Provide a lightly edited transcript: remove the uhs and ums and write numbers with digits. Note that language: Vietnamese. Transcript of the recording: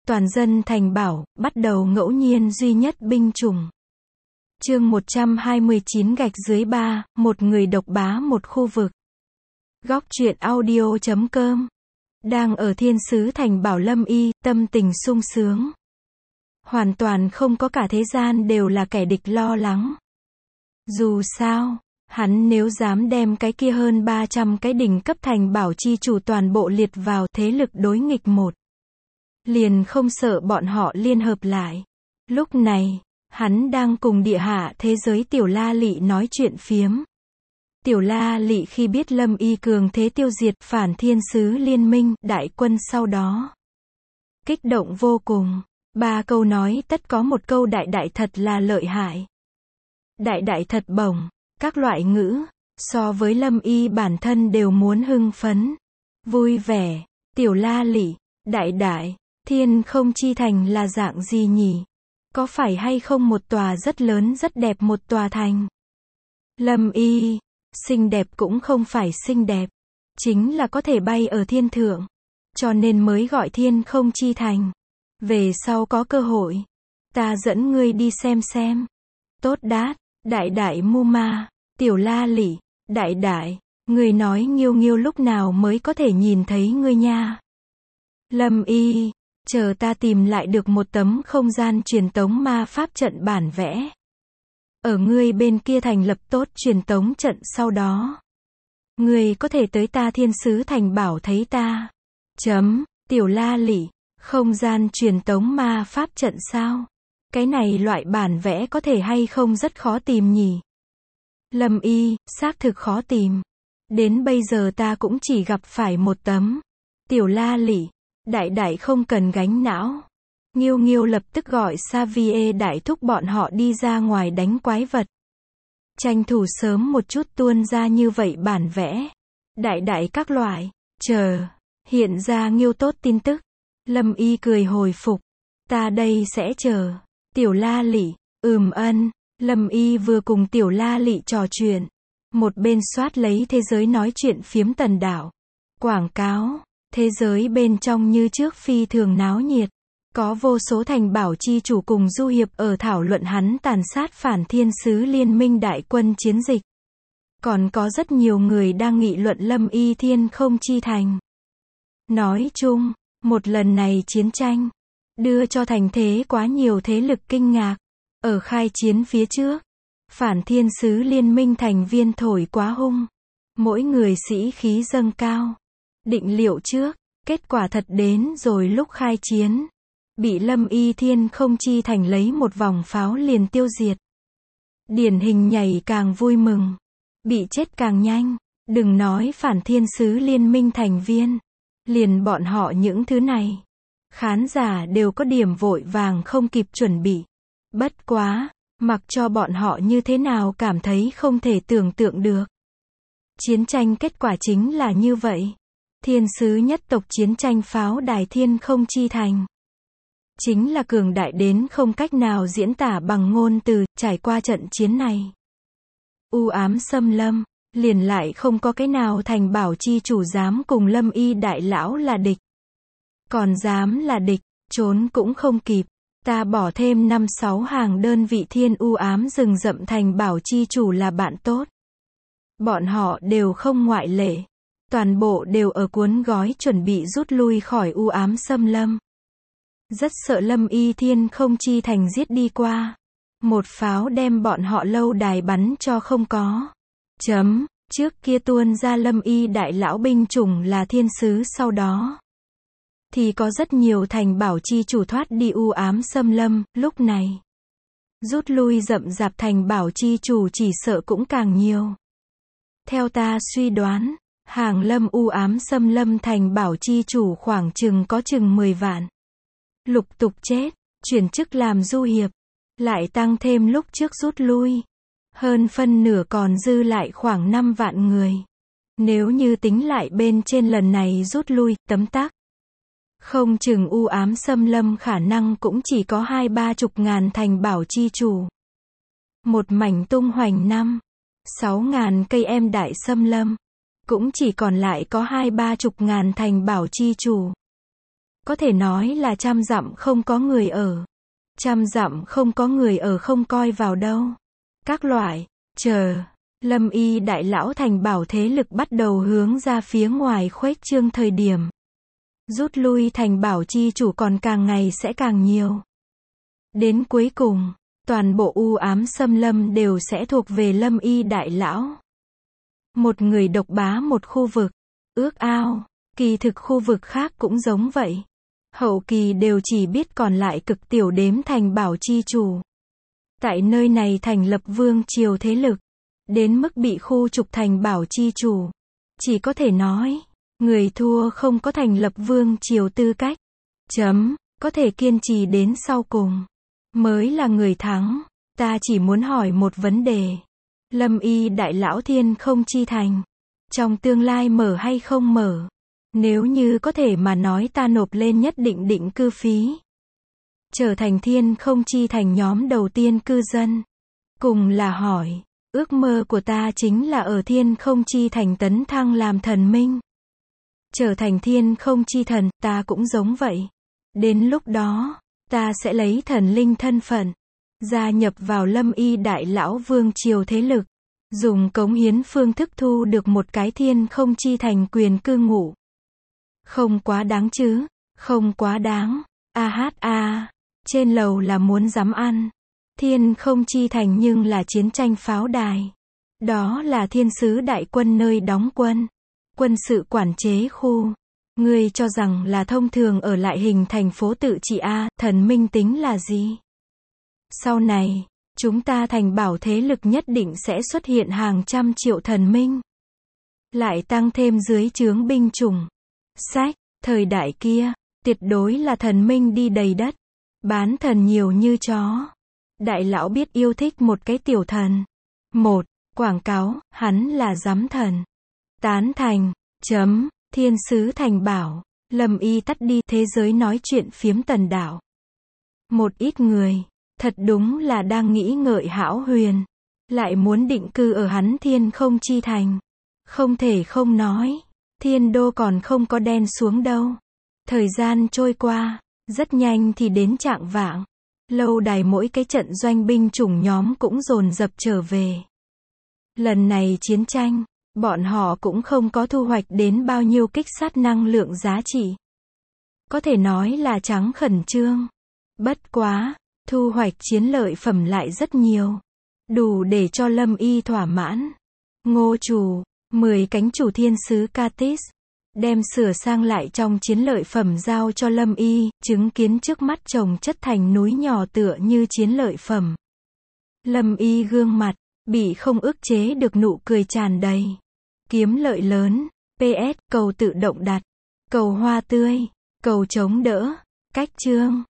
toàn dân thành bảo, bắt đầu ngẫu nhiên duy nhất binh chủng. Chương 129 gạch dưới 3, một người độc bá một khu vực. Góc truyện audio.com. Đang ở thiên sứ thành bảo Lâm Y, tâm tình sung sướng. Hoàn toàn không có cả thế gian đều là kẻ địch lo lắng. Dù sao, hắn nếu dám đem cái kia hơn 300 cái đỉnh cấp thành bảo chi chủ toàn bộ liệt vào thế lực đối nghịch một, liền không sợ bọn họ liên hợp lại. Lúc này, hắn đang cùng địa hạ thế giới Tiểu La Lị nói chuyện phiếm. Tiểu La Lị khi biết Lâm Y cường thế tiêu diệt phản thiên sứ liên minh đại quân sau đó, kích động vô cùng. 3 câu nói tất có một câu đại đại thật là lợi hại. Đại đại thật bổng, các loại ngữ, so với Lâm Y bản thân đều muốn hưng phấn, vui vẻ. Tiểu La Lị, đại đại, thiên không chi thành là dạng gì nhỉ? Có phải hay không một tòa rất lớn rất đẹp một tòa thành? Lâm Y, xinh đẹp cũng không phải xinh đẹp, chính là có thể bay ở thiên thượng, cho nên mới gọi thiên không chi thành. Về sau có cơ hội, ta dẫn ngươi đi xem. Tốt đát, đại đại mu ma. Tiểu La Lị, đại đại, ngươi nói Nghiêu Nghiêu lúc nào mới có thể nhìn thấy ngươi nha? Lâm Y, chờ ta tìm lại được một tấm không gian truyền tống ma pháp trận bản vẽ. Ở ngươi bên kia thành lập tốt truyền tống trận sau đó, ngươi có thể tới ta thiên sứ thành bảo thấy ta. Tiểu La Lị, không gian truyền tống ma pháp trận sao? Cái này loại bản vẽ có thể hay không rất khó tìm nhỉ? Lâm Y, xác thực khó tìm. Đến bây giờ ta cũng chỉ gặp phải một tấm. Tiểu La Lị, đại đại không cần gánh não. Nghiêu Nghiêu lập tức gọi Xavier đại thúc bọn họ đi ra ngoài đánh quái vật. Tranh thủ sớm một chút tuôn ra như vậy bản vẽ. Đại đại các loại, chờ, hiện ra Nghiêu tốt tin tức. Lâm Y cười hồi phục. Ta đây sẽ chờ. Tiểu La Lị, ân. Lâm Y vừa cùng Tiểu La Lị trò chuyện, một bên soát lấy thế giới nói chuyện phiếm tần đảo. Quảng cáo, thế giới bên trong như trước phi thường náo nhiệt. Có vô số thành bảo chi chủ cùng du hiệp ở thảo luận hắn tàn sát phản thiên sứ liên minh đại quân chiến dịch. Còn có rất nhiều người đang nghị luận Lâm Y thiên không chi thành. Nói chung, một lần này chiến tranh, đưa cho thành thế quá nhiều thế lực kinh ngạc. Ở khai chiến phía trước, phản thiên sứ liên minh thành viên thổi quá hung. Mỗi người sĩ khí dâng cao. Định liệu trước, kết quả thật đến rồi lúc khai chiến. Bị Lâm Y thiên không chi thành lấy một vòng pháo liền tiêu diệt. Điển hình nhảy càng vui mừng. Bị chết càng nhanh. Đừng nói phản thiên sứ liên minh thành viên. Liền bọn họ những thứ này. Khán giả đều có điểm vội vàng không kịp chuẩn bị. Bất quá, mặc cho bọn họ như thế nào cảm thấy không thể tưởng tượng được. Chiến tranh kết quả chính là như vậy. Thiên sứ nhất tộc chiến tranh pháo đài thiên không chi thành. Chính là cường đại đến không cách nào diễn tả bằng ngôn từ, trải qua trận chiến này. U ám xâm lâm, liền lại không có cái nào thành bảo chi chủ dám cùng Lâm Y đại lão là địch. Còn dám là địch, trốn cũng không kịp. Ta bỏ thêm 5-6 hàng đơn vị thiên u ám rừng rậm thành bảo chi chủ là bạn tốt. Bọn họ đều không ngoại lệ. Toàn bộ đều ở cuốn gói chuẩn bị rút lui khỏi u ám xâm lâm. Rất sợ Lâm Y thiên không chi thành giết đi qua. Một pháo đem bọn họ lâu đài bắn cho không có. Trước kia tuôn ra Lâm Y đại lão binh chủng là thiên sứ sau đó. Thì có rất nhiều thành bảo chi chủ thoát đi u ám xâm lâm, lúc này. Rút lui rậm rạp thành bảo chi chủ chỉ sợ cũng càng nhiều. Theo ta suy đoán, hàng lâm u ám xâm lâm thành bảo chi chủ khoảng chừng có chừng 10 vạn. Lục tục chết, chuyển chức làm du hiệp. Lại tăng thêm lúc trước rút lui. Hơn phân nửa còn dư lại khoảng 5 vạn người. Nếu như tính lại bên trên lần này rút lui, tấm tắc. Không chừng u ám xâm lâm khả năng cũng chỉ có 2-30 ngàn thành bảo chi chủ. Một mảnh tung hoành 5-6 ngàn cây em đại xâm lâm. Cũng chỉ còn lại có 2-30 ngàn thành bảo chi chủ. Có thể nói là 100 dặm không có người ở. 100 dặm không có người ở không coi vào đâu. Các loại, Lâm Y đại lão thành bảo thế lực bắt đầu hướng ra phía ngoài khuếch trương thời điểm. Rút lui thành bảo chi chủ còn càng ngày sẽ càng nhiều. Đến cuối cùng, toàn bộ u ám xâm lâm đều sẽ thuộc về Lâm Y đại lão. Một người độc bá một khu vực. Ước ao, kỳ thực khu vực khác cũng giống vậy. Hậu kỳ đều chỉ biết còn lại cực tiểu đếm thành bảo chi chủ. Tại nơi này thành lập vương triều thế lực. Đến mức bị khu trục thành bảo chi chủ. Chỉ có thể nói, người thua không có thành lập vương triều tư cách. Có thể kiên trì đến sau cùng. Mới là người thắng. Ta chỉ muốn hỏi một vấn đề. Lâm Y đại lão Thiên Không Chi Thành. Trong tương lai mở hay không mở? Nếu như có thể mà nói ta nộp lên nhất định định cư phí. Trở thành Thiên Không Chi Thành nhóm đầu tiên cư dân. Cùng là hỏi, ước mơ của ta chính là ở Thiên Không Chi Thành tấn thăng làm thần minh. Trở thành Thiên Không Chi Thần, ta cũng giống vậy. Đến lúc đó, ta sẽ lấy thần linh thân phận, gia nhập vào Lâm Y đại lão vương triều thế lực. Dùng cống hiến phương thức thu được một cái Thiên Không Chi Thành quyền cư ngụ. Không quá đáng chứ, không quá đáng. Trên lầu là muốn dám ăn. Thiên Không Chi Thành nhưng là chiến tranh pháo đài. Đó là thiên sứ đại quân nơi đóng quân. Quân sự quản chế khu. Ngươi cho rằng là thông thường ở lại hình thành phố tự trị thần minh tính là gì? Sau này, chúng ta thành bảo thế lực nhất định sẽ xuất hiện hàng trăm triệu thần minh. Lại tăng thêm dưới trướng binh chủng. Thời đại kia, tuyệt đối là thần minh đi đầy đất. Bán thần nhiều như chó. Đại lão biết yêu thích một cái tiểu thần. Quảng cáo, hắn là giám thần. Tán thành, thiên sứ thành bảo. Lâm Y tắt đi thế giới nói chuyện phiếm tần đạo. Một ít người, thật đúng là đang nghĩ ngợi hão huyền. Lại muốn định cư ở hắn Thiên Không Chi Thành. Không thể không nói. Thiên đô còn không có đen xuống đâu. Thời gian trôi qua, rất nhanh thì đến chạng vạng. Lâu đài mỗi cái trận doanh binh chủng nhóm cũng dồn dập trở về. Lần này chiến tranh, bọn họ cũng không có thu hoạch đến bao nhiêu kích sát năng lượng giá trị. Có thể nói là trắng khẩn trương. Bất quá, thu hoạch chiến lợi phẩm lại rất nhiều. Đủ để cho Lâm Y thỏa mãn. Ngô chủ, 10 cánh chủ thiên sứ Katis. Đem sửa sang lại trong chiến lợi phẩm giao cho Lâm Y, chứng kiến trước mắt chồng chất thành núi nhỏ tựa như chiến lợi phẩm. Lâm Y gương mặt, bị không ức chế được nụ cười tràn đầy. Kiếm lợi lớn, PS, cầu tự động đặt, cầu hoa tươi, cầu chống đỡ, cách chương.